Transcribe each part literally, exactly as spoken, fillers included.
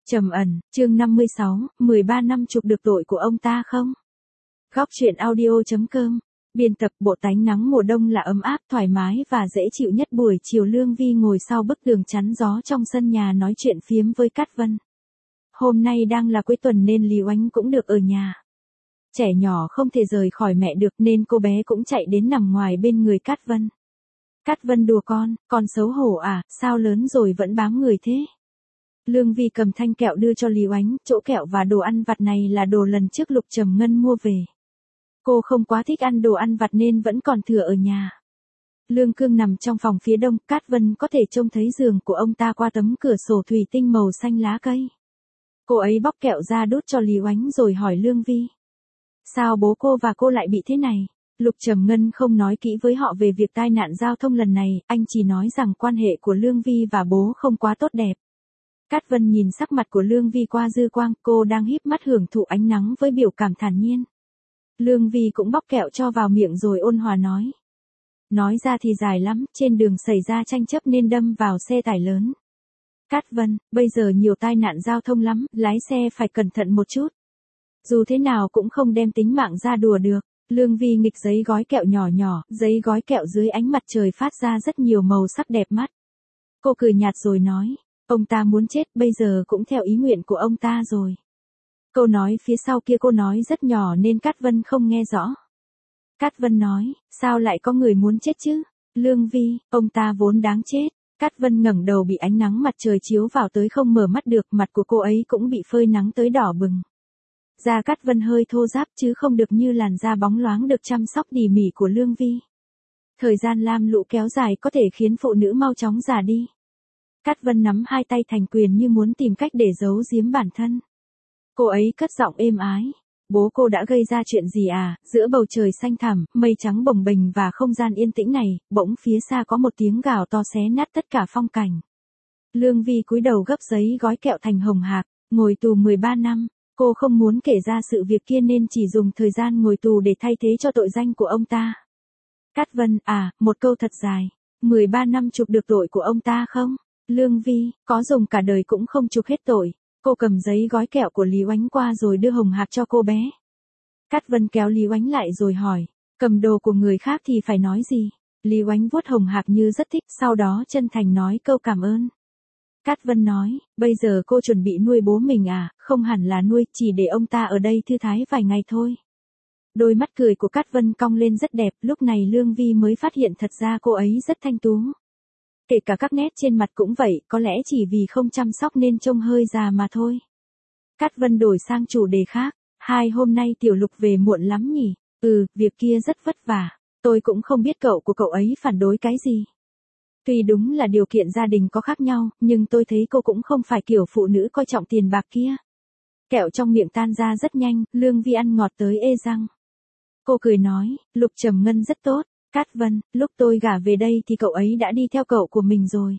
Trầm ẩn, chương năm mươi sáu, mười ba năm chụp được tội của ông ta không? Góc truyện audio.com. Biên tập. Bộ tánh nắng mùa đông là ấm áp, thoải mái và dễ chịu nhất. Buổi chiều Lương Vi ngồi sau bức tường chắn gió trong sân nhà nói chuyện phiếm với Cát Vân. Hôm nay đang là cuối tuần nên Lý Oánh cũng được ở nhà. Trẻ nhỏ không thể rời khỏi mẹ được nên cô bé cũng chạy đến nằm ngoài bên người Cát Vân. Cát Vân đùa con, con xấu hổ à, sao lớn rồi vẫn bám người thế? Lương Vi cầm thanh kẹo đưa cho Lý Oánh, chỗ kẹo và đồ ăn vặt này là đồ lần trước Lục Trầm Ngân mua về. Cô không quá thích ăn đồ ăn vặt nên vẫn còn thừa ở nhà. Lương Cương nằm trong phòng phía đông, Cát Vân có thể trông thấy giường của ông ta qua tấm cửa sổ thủy tinh màu xanh lá cây. Cô ấy bóc kẹo ra đút cho Lý Oánh rồi hỏi Lương Vi. Sao bố cô và cô lại bị thế này? Lục Trầm Ngân không nói kỹ với họ về việc tai nạn giao thông lần này, anh chỉ nói rằng quan hệ của Lương Vi và bố không quá tốt đẹp. Cát Vân nhìn sắc mặt của Lương Vi qua dư quang, cô đang híp mắt hưởng thụ ánh nắng với biểu cảm thản nhiên. Lương Vi cũng bóc kẹo cho vào miệng rồi ôn hòa nói. Nói ra thì dài lắm, trên đường xảy ra tranh chấp nên đâm vào xe tải lớn. Cát Vân, bây giờ nhiều tai nạn giao thông lắm, lái xe phải cẩn thận một chút. Dù thế nào cũng không đem tính mạng ra đùa được. Lương Vi nghịch giấy gói kẹo nhỏ nhỏ, giấy gói kẹo dưới ánh mặt trời phát ra rất nhiều màu sắc đẹp mắt. Cô cười nhạt rồi nói. Ông ta muốn chết, bây giờ cũng theo ý nguyện của ông ta rồi. Câu nói phía sau kia cô nói rất nhỏ nên Cát Vân không nghe rõ. Cát Vân nói, sao lại có người muốn chết chứ? Lương Vi, ông ta vốn đáng chết. Cát Vân ngẩng đầu bị ánh nắng mặt trời chiếu vào tới không mở mắt được, mặt của cô ấy cũng bị phơi nắng tới đỏ bừng. Da Cát Vân hơi thô ráp chứ không được như làn da bóng loáng được chăm sóc tỉ mỉ của Lương Vi. Thời gian lam lũ kéo dài có thể khiến phụ nữ mau chóng già đi. Cát Vân nắm hai tay thành quyền như muốn tìm cách để giấu giếm bản thân. Cô ấy cất giọng êm ái. Bố cô đã gây ra chuyện gì à? Giữa bầu trời xanh thẳm, mây trắng bồng bềnh và không gian yên tĩnh này, bỗng phía xa có một tiếng gào to xé nát tất cả phong cảnh. Lương Vi cúi đầu gấp giấy gói kẹo thành hồng hạc, ngồi tù mười ba năm. Cô không muốn kể ra sự việc kia nên chỉ dùng thời gian ngồi tù để thay thế cho tội danh của ông ta. Cát Vân, à, một câu thật dài. mười ba năm chụp được tội của ông ta không? Lương Vi, có dùng cả đời cũng không chụp hết tội. Cô cầm giấy gói kẹo của Lý Oánh qua rồi đưa hồng hạc cho cô bé. Cát Vân kéo Lý Oánh lại rồi hỏi, cầm đồ của người khác thì phải nói gì? Lý Oánh vuốt hồng hạc như rất thích, sau đó chân thành nói câu cảm ơn. Cát Vân nói, bây giờ cô chuẩn bị nuôi bố mình à? Không hẳn là nuôi, chỉ để ông ta ở đây thư thái vài ngày thôi. Đôi mắt cười của Cát Vân cong lên rất đẹp, lúc này Lương Vi mới phát hiện thật ra cô ấy rất thanh tú. Kể cả các nét trên mặt cũng vậy, có lẽ chỉ vì không chăm sóc nên trông hơi già mà thôi. Cát Vân đổi sang chủ đề khác, hai hôm nay Tiểu Lục về muộn lắm nhỉ? Ừ, việc kia rất vất vả, tôi cũng không biết cậu của cậu ấy phản đối cái gì. Tuy đúng là điều kiện gia đình có khác nhau, nhưng tôi thấy cô cũng không phải kiểu phụ nữ coi trọng tiền bạc kia. Kẹo trong miệng tan ra rất nhanh, Lương Vi ăn ngọt tới ê răng. Cô cười nói, Lục Trầm Ngân rất tốt. Cát Vân, lúc tôi gả về đây thì cậu ấy đã đi theo cậu của mình rồi.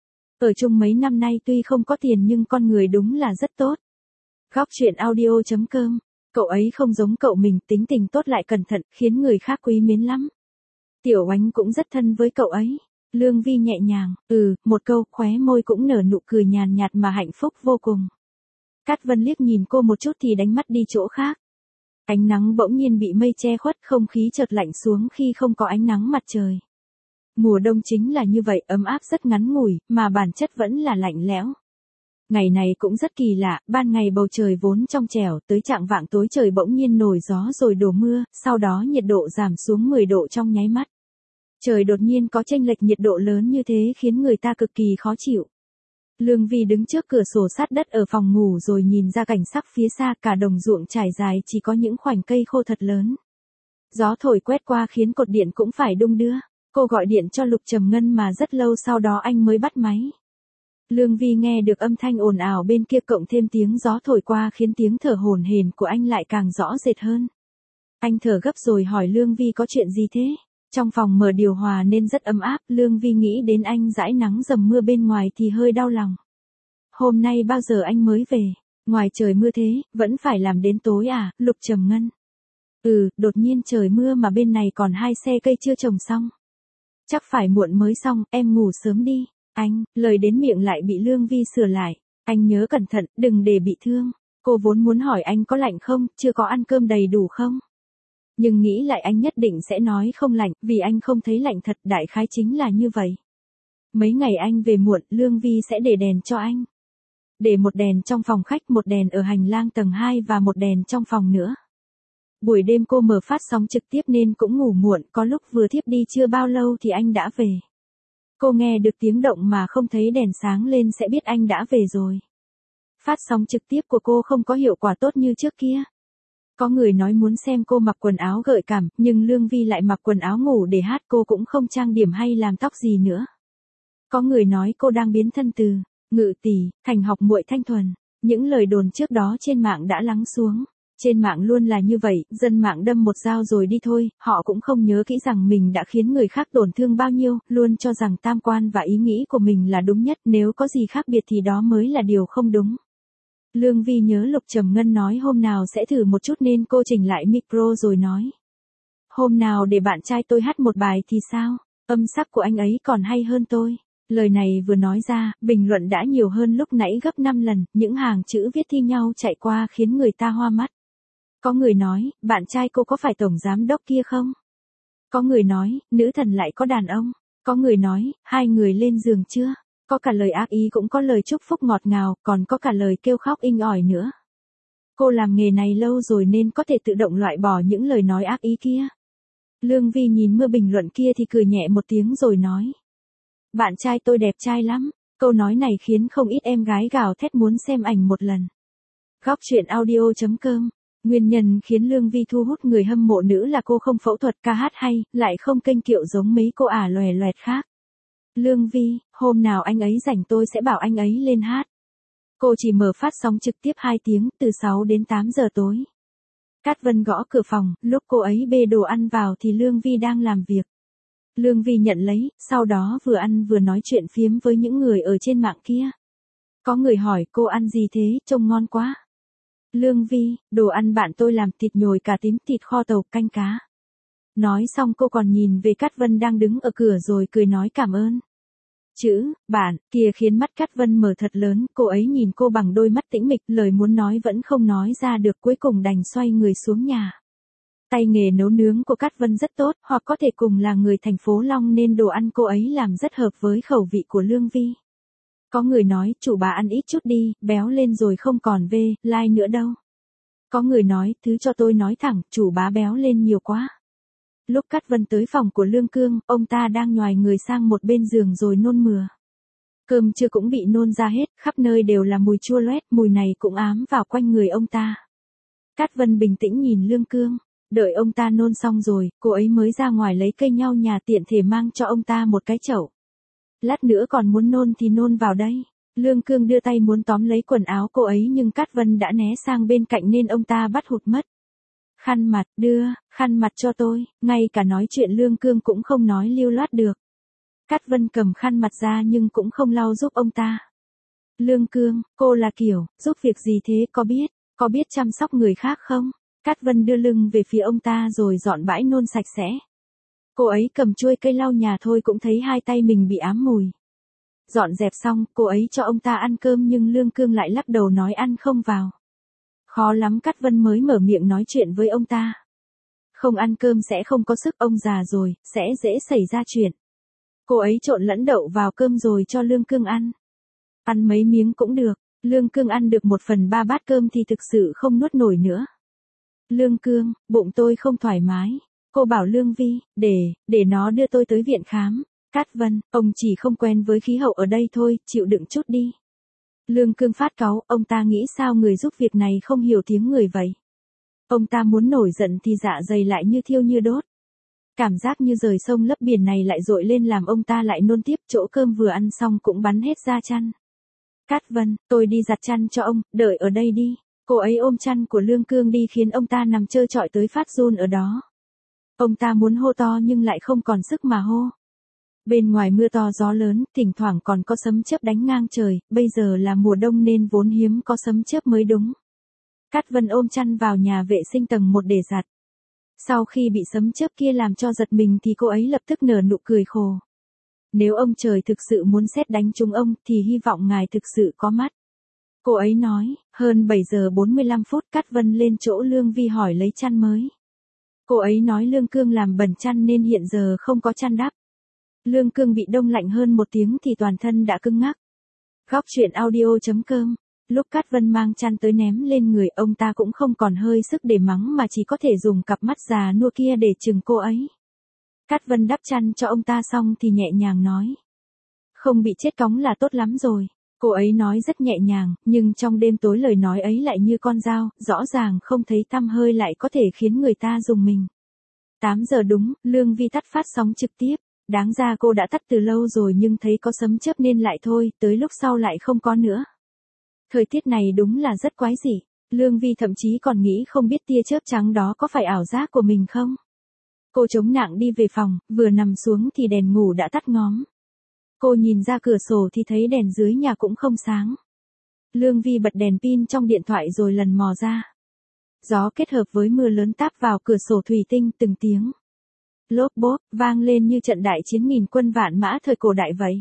Ở chung mấy năm nay tuy không có tiền nhưng con người đúng là rất tốt. Góc truyện audio.com. Cậu ấy không giống cậu mình, tính tình tốt lại cẩn thận, khiến người khác quý mến lắm. Tiểu Oánh cũng rất thân với cậu ấy. Lương Vi nhẹ nhàng, ừ, một câu, khóe môi cũng nở nụ cười nhàn nhạt mà hạnh phúc vô cùng. Cát Vân liếc nhìn cô một chút thì đánh mắt đi chỗ khác. Ánh nắng bỗng nhiên bị mây che khuất, không khí chợt lạnh xuống khi không có ánh nắng mặt trời. Mùa đông chính là như vậy, ấm áp rất ngắn ngủi, mà bản chất vẫn là lạnh lẽo. Ngày này cũng rất kỳ lạ, ban ngày bầu trời vốn trong trẻo, tới chạng vạng tối trời bỗng nhiên nổi gió rồi đổ mưa, sau đó nhiệt độ giảm xuống mười độ trong nháy mắt. Trời đột nhiên có chênh lệch nhiệt độ lớn như thế khiến người ta cực kỳ khó chịu. Lương Vi đứng trước cửa sổ sát đất ở phòng ngủ rồi nhìn ra cảnh sắc phía xa, cả đồng ruộng trải dài chỉ có những khoảnh cây khô thật lớn. Gió thổi quét qua khiến cột điện cũng phải đung đưa. Cô gọi điện cho Lục Trầm Ngân mà rất lâu sau đó anh mới bắt máy. Lương Vi nghe được âm thanh ồn ào bên kia cộng thêm tiếng gió thổi qua khiến tiếng thở hổn hển của anh lại càng rõ rệt hơn. Anh thở gấp rồi hỏi Lương Vi có chuyện gì thế? Trong phòng mở điều hòa nên rất ấm áp, Lương Vi nghĩ đến anh dãi nắng dầm mưa bên ngoài thì hơi đau lòng. Hôm nay bao giờ anh mới về? Ngoài trời mưa thế, vẫn phải làm đến tối à, Lục Trầm Ngân? Ừ, đột nhiên trời mưa mà bên này còn hai xe cây chưa trồng xong. Chắc phải muộn mới xong, em ngủ sớm đi. Anh, lời đến miệng lại bị Lương Vi sửa lại. Anh nhớ cẩn thận, đừng để bị thương. Cô vốn muốn hỏi anh có lạnh không, chưa có ăn cơm đầy đủ không? Nhưng nghĩ lại anh nhất định sẽ nói không lạnh, vì anh không thấy lạnh thật, đại khái chính là như vậy. Mấy ngày anh về muộn, Lương Vi sẽ để đèn cho anh. Để một đèn trong phòng khách, một đèn ở hành lang tầng hai và một đèn trong phòng nữa. Buổi đêm cô mở phát sóng trực tiếp nên cũng ngủ muộn, có lúc vừa thiếp đi chưa bao lâu thì anh đã về. Cô nghe được tiếng động mà không thấy đèn sáng lên sẽ biết anh đã về rồi. Phát sóng trực tiếp của cô không có hiệu quả tốt như trước kia. Có người nói muốn xem cô mặc quần áo gợi cảm, nhưng Lương Vi lại mặc quần áo ngủ để hát, cô cũng không trang điểm hay làm tóc gì nữa. Có người nói cô đang biến thân từ Ngự Tỷ thành học muội thanh thuần. Những lời đồn trước đó trên mạng đã lắng xuống. Trên mạng luôn là như vậy, dân mạng đâm một dao rồi đi thôi, họ cũng không nhớ kỹ rằng mình đã khiến người khác tổn thương bao nhiêu, luôn cho rằng tam quan và ý nghĩ của mình là đúng nhất, nếu có gì khác biệt thì đó mới là điều không đúng. Lương Vi nhớ Lục Trầm Ngân nói hôm nào sẽ thử một chút nên cô chỉnh lại micro rồi nói. Hôm nào để bạn trai tôi hát một bài thì sao? Âm sắc của anh ấy còn hay hơn tôi. Lời này vừa nói ra, bình luận đã nhiều hơn lúc nãy gấp năm lần, những hàng chữ viết thi nhau chạy qua khiến người ta hoa mắt. Có người nói, bạn trai cô có phải tổng giám đốc kia không? Có người nói, nữ thần lại có đàn ông. Có người nói, hai người lên giường chưa? Có cả lời ác ý cũng có lời chúc phúc ngọt ngào, còn có cả lời kêu khóc inh ỏi nữa. Cô làm nghề này lâu rồi nên có thể tự động loại bỏ những lời nói ác ý kia. Lương Vi nhìn mưa bình luận kia thì cười nhẹ một tiếng rồi nói. Bạn trai tôi đẹp trai lắm. Câu nói này khiến không ít em gái gào thét muốn xem ảnh một lần. Góc truyện audio chấm com. Nguyên nhân khiến Lương Vi thu hút người hâm mộ nữ là cô không phẫu thuật, ca hát hay, lại không kênh kiệu giống mấy cô ả lòe loẹt khác. Lương Vi, hôm nào anh ấy rảnh tôi sẽ bảo anh ấy lên hát. Cô chỉ mở phát sóng trực tiếp hai tiếng, từ sáu đến tám giờ tối. Cát Vân gõ cửa phòng, lúc cô ấy bê đồ ăn vào thì Lương Vi đang làm việc. Lương Vi nhận lấy, sau đó vừa ăn vừa nói chuyện phiếm với những người ở trên mạng kia. Có người hỏi cô ăn gì thế, trông ngon quá. Lương Vi, đồ ăn bạn tôi làm thịt nhồi cà tím, thịt kho tàu, canh cá. Nói xong cô còn nhìn về Cát Vân đang đứng ở cửa rồi cười nói cảm ơn. Chữ, bạn, kia khiến mắt Cát Vân mở thật lớn, cô ấy nhìn cô bằng đôi mắt tĩnh mịch, lời muốn nói vẫn không nói ra được, cuối cùng đành xoay người xuống nhà. Tay nghề nấu nướng của Cát Vân rất tốt, hoặc có thể cùng là người thành phố Long nên đồ ăn cô ấy làm rất hợp với khẩu vị của Lương Vi. Có người nói, chủ bà ăn ít chút đi, béo lên rồi không còn vê, like nữa đâu. Có người nói, thứ cho tôi nói thẳng, chủ bá béo lên nhiều quá. Lúc Cát Vân tới phòng của Lương Cương, ông ta đang nhoài người sang một bên giường rồi nôn mửa. Cơm trưa cũng bị nôn ra hết, khắp nơi đều là mùi chua loét, mùi này cũng ám vào quanh người ông ta. Cát Vân bình tĩnh nhìn Lương Cương, đợi ông ta nôn xong rồi, cô ấy mới ra ngoài lấy cây nhau nhà tiện thể mang cho ông ta một cái chậu. Lát nữa còn muốn nôn thì nôn vào đây. Lương Cương đưa tay muốn tóm lấy quần áo cô ấy nhưng Cát Vân đã né sang bên cạnh nên ông ta bắt hụt mất. Khăn mặt, đưa, khăn mặt cho tôi, ngay cả nói chuyện Lương Cương cũng không nói lưu loát được. Cát Vân cầm khăn mặt ra nhưng cũng không lau giúp ông ta. Lương Cương, cô là kiểu, giúp việc gì thế, có biết, có biết chăm sóc người khác không? Cát Vân đưa lưng về phía ông ta rồi dọn bãi nôn sạch sẽ. Cô ấy cầm chuôi cây lau nhà thôi cũng thấy hai tay mình bị ám mùi. Dọn dẹp xong, cô ấy cho ông ta ăn cơm nhưng Lương Cương lại lắc đầu nói ăn không vào. Khó lắm Cát Vân mới mở miệng nói chuyện với ông ta. Không ăn cơm sẽ không có sức, ông già rồi, sẽ dễ xảy ra chuyện. Cô ấy trộn lẫn đậu vào cơm rồi cho Lương Cương ăn. Ăn mấy miếng cũng được, Lương Cương ăn được một phần ba bát cơm thì thực sự không nuốt nổi nữa. Lương Cương, bụng tôi không thoải mái. Cô bảo Lương Vi, để, để nó đưa tôi tới viện khám. Cát Vân, ông chỉ không quen với khí hậu ở đây thôi, chịu đựng chút đi. Lương Cương phát cáu, ông ta nghĩ sao người giúp việc này không hiểu tiếng người vậy. Ông ta muốn nổi giận thì dạ dày lại như thiêu như đốt. Cảm giác như rời sông lấp biển này lại dội lên làm ông ta lại nôn tiếp, chỗ cơm vừa ăn xong cũng bắn hết ra chăn. Cát Vân, tôi đi giặt chăn cho ông, đợi ở đây đi. Cô ấy ôm chăn của Lương Cương đi khiến ông ta nằm trơ trọi tới phát run ở đó. Ông ta muốn hô to nhưng lại không còn sức mà hô. Bên ngoài mưa to gió lớn, thỉnh thoảng còn có sấm chớp đánh ngang trời, bây giờ là mùa đông nên vốn hiếm có sấm chớp mới đúng. Cát Vân ôm chăn vào nhà vệ sinh tầng một để giặt. Sau khi bị sấm chớp kia làm cho giật mình thì cô ấy lập tức nở nụ cười khổ. Nếu ông trời thực sự muốn sét đánh trúng ông thì hy vọng ngài thực sự có mắt. Cô ấy nói, hơn bảy giờ bốn mươi lăm phút Cát Vân lên chỗ Lương Vi hỏi lấy chăn mới. Cô ấy nói Lương Cương làm bẩn chăn nên hiện giờ không có chăn đắp. Lương Cương bị đông lạnh hơn một tiếng thì toàn thân đã cứng ngắc. Góc truyện audio.com. Lúc Cát Vân mang chăn tới ném lên người ông ta cũng không còn hơi sức để mắng mà chỉ có thể dùng cặp mắt già nua kia để chừng cô ấy. Cát Vân đắp chăn cho ông ta xong thì nhẹ nhàng nói. Không bị chết cóng là tốt lắm rồi. Cô ấy nói rất nhẹ nhàng, nhưng trong đêm tối lời nói ấy lại như con dao, rõ ràng không thấy tăm hơi lại có thể khiến người ta rùng mình. tám giờ đúng, Lương Vi tắt phát sóng trực tiếp. Đáng ra cô đã tắt từ lâu rồi nhưng thấy có sấm chớp nên lại thôi, tới lúc sau lại không có nữa. Thời tiết này đúng là rất quái dị. Lương Vi thậm chí còn nghĩ không biết tia chớp trắng đó có phải ảo giác của mình không. Cô chống nặng đi về phòng, vừa nằm xuống thì đèn ngủ đã tắt ngóm. Cô nhìn ra cửa sổ thì thấy đèn dưới nhà cũng không sáng. Lương Vi bật đèn pin trong điện thoại rồi lần mò ra. Gió kết hợp với mưa lớn táp vào cửa sổ thủy tinh từng tiếng. Lốp bốp, vang lên như trận đại chiến nghìn quân vạn mã thời cổ đại vậy.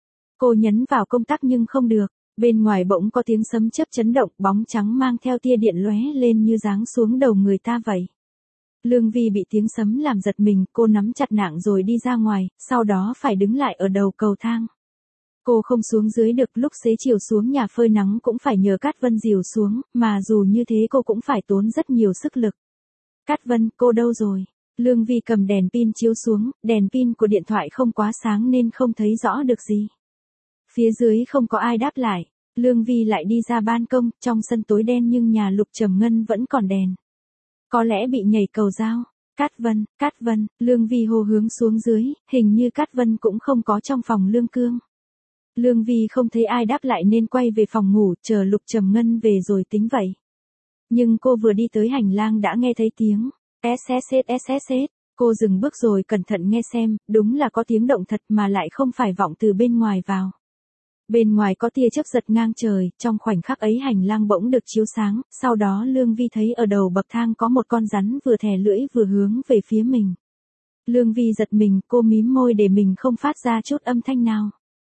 Cô nhấn vào công tắc nhưng không được, bên ngoài bỗng có tiếng sấm chớp chấn động, bóng trắng mang theo tia điện lóe lên như giáng xuống đầu người ta vậy. Lương Vi bị tiếng sấm làm giật mình, cô nắm chặt nạng rồi đi ra ngoài, sau đó phải đứng lại ở đầu cầu thang. Cô không xuống dưới được, lúc xế chiều xuống nhà phơi nắng cũng phải nhờ Cát Vân dìu xuống, mà dù như thế cô cũng phải tốn rất nhiều sức lực. Cát Vân, cô đâu rồi? Lương Vi cầm đèn pin chiếu xuống, đèn pin của điện thoại không quá sáng nên không thấy rõ được gì. Phía dưới không có ai đáp lại, Lương Vi lại đi ra ban công, trong sân tối đen nhưng nhà Lục Trầm Ngân vẫn còn đèn. Có lẽ bị nhảy cầu dao. Cát Vân, Cát Vân, Lương Vi hô hướng xuống dưới, hình như Cát Vân cũng không có trong phòng Lương Cương. Lương Vi không thấy ai đáp lại nên quay về phòng ngủ, chờ Lục Trầm Ngân về rồi tính vậy. Nhưng cô vừa đi tới hành lang đã nghe thấy tiếng ét ét ét ét ét ét. Cô dừng bước rồi cẩn thận nghe xem, đúng là có tiếng động thật mà lại không phải vọng từ bên ngoài vào. Bên ngoài có tia chớp giật ngang trời, trong khoảnh khắc ấy hành lang bỗng được chiếu sáng, sau đó Lương Vi thấy ở đầu bậc thang có một con rắn vừa thè lưỡi vừa hướng về phía mình. Lương Vi giật mình, cô mím môi để mình không phát ra chút âm thanh nào.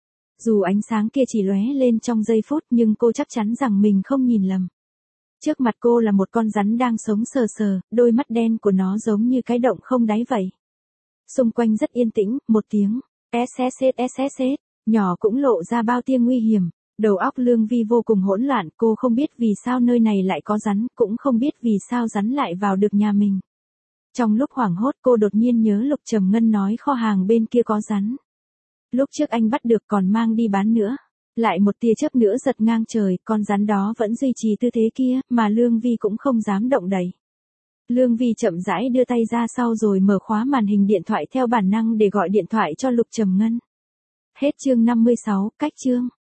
Dù ánh sáng kia chỉ lóe lên trong giây phút nhưng cô chắc chắn rằng mình không nhìn lầm. Trước mặt cô là một con rắn đang sống sờ sờ, đôi mắt đen của nó giống như cái động không đáy vậy. Xung quanh rất yên tĩnh, một tiếng ét ét ét ét ét ét nhỏ cũng lộ ra bao tia nguy hiểm. Đầu óc Lương Vi vô cùng hỗn loạn, cô không biết vì sao nơi này lại có rắn, cũng không biết vì sao rắn lại vào được nhà mình. Trong lúc hoảng hốt cô đột nhiên nhớ Lục Trầm Ngân nói kho hàng bên kia có rắn. Lúc trước anh bắt được còn mang đi bán nữa. Lại một tia chớp nữa giật ngang trời, con rắn đó vẫn duy trì tư thế kia, mà Lương Vi cũng không dám động đậy. Lương Vi chậm rãi đưa tay ra sau rồi mở khóa màn hình điện thoại theo bản năng để gọi điện thoại cho Lục Trầm Ngân. Hết chương năm mươi sáu, cách chương.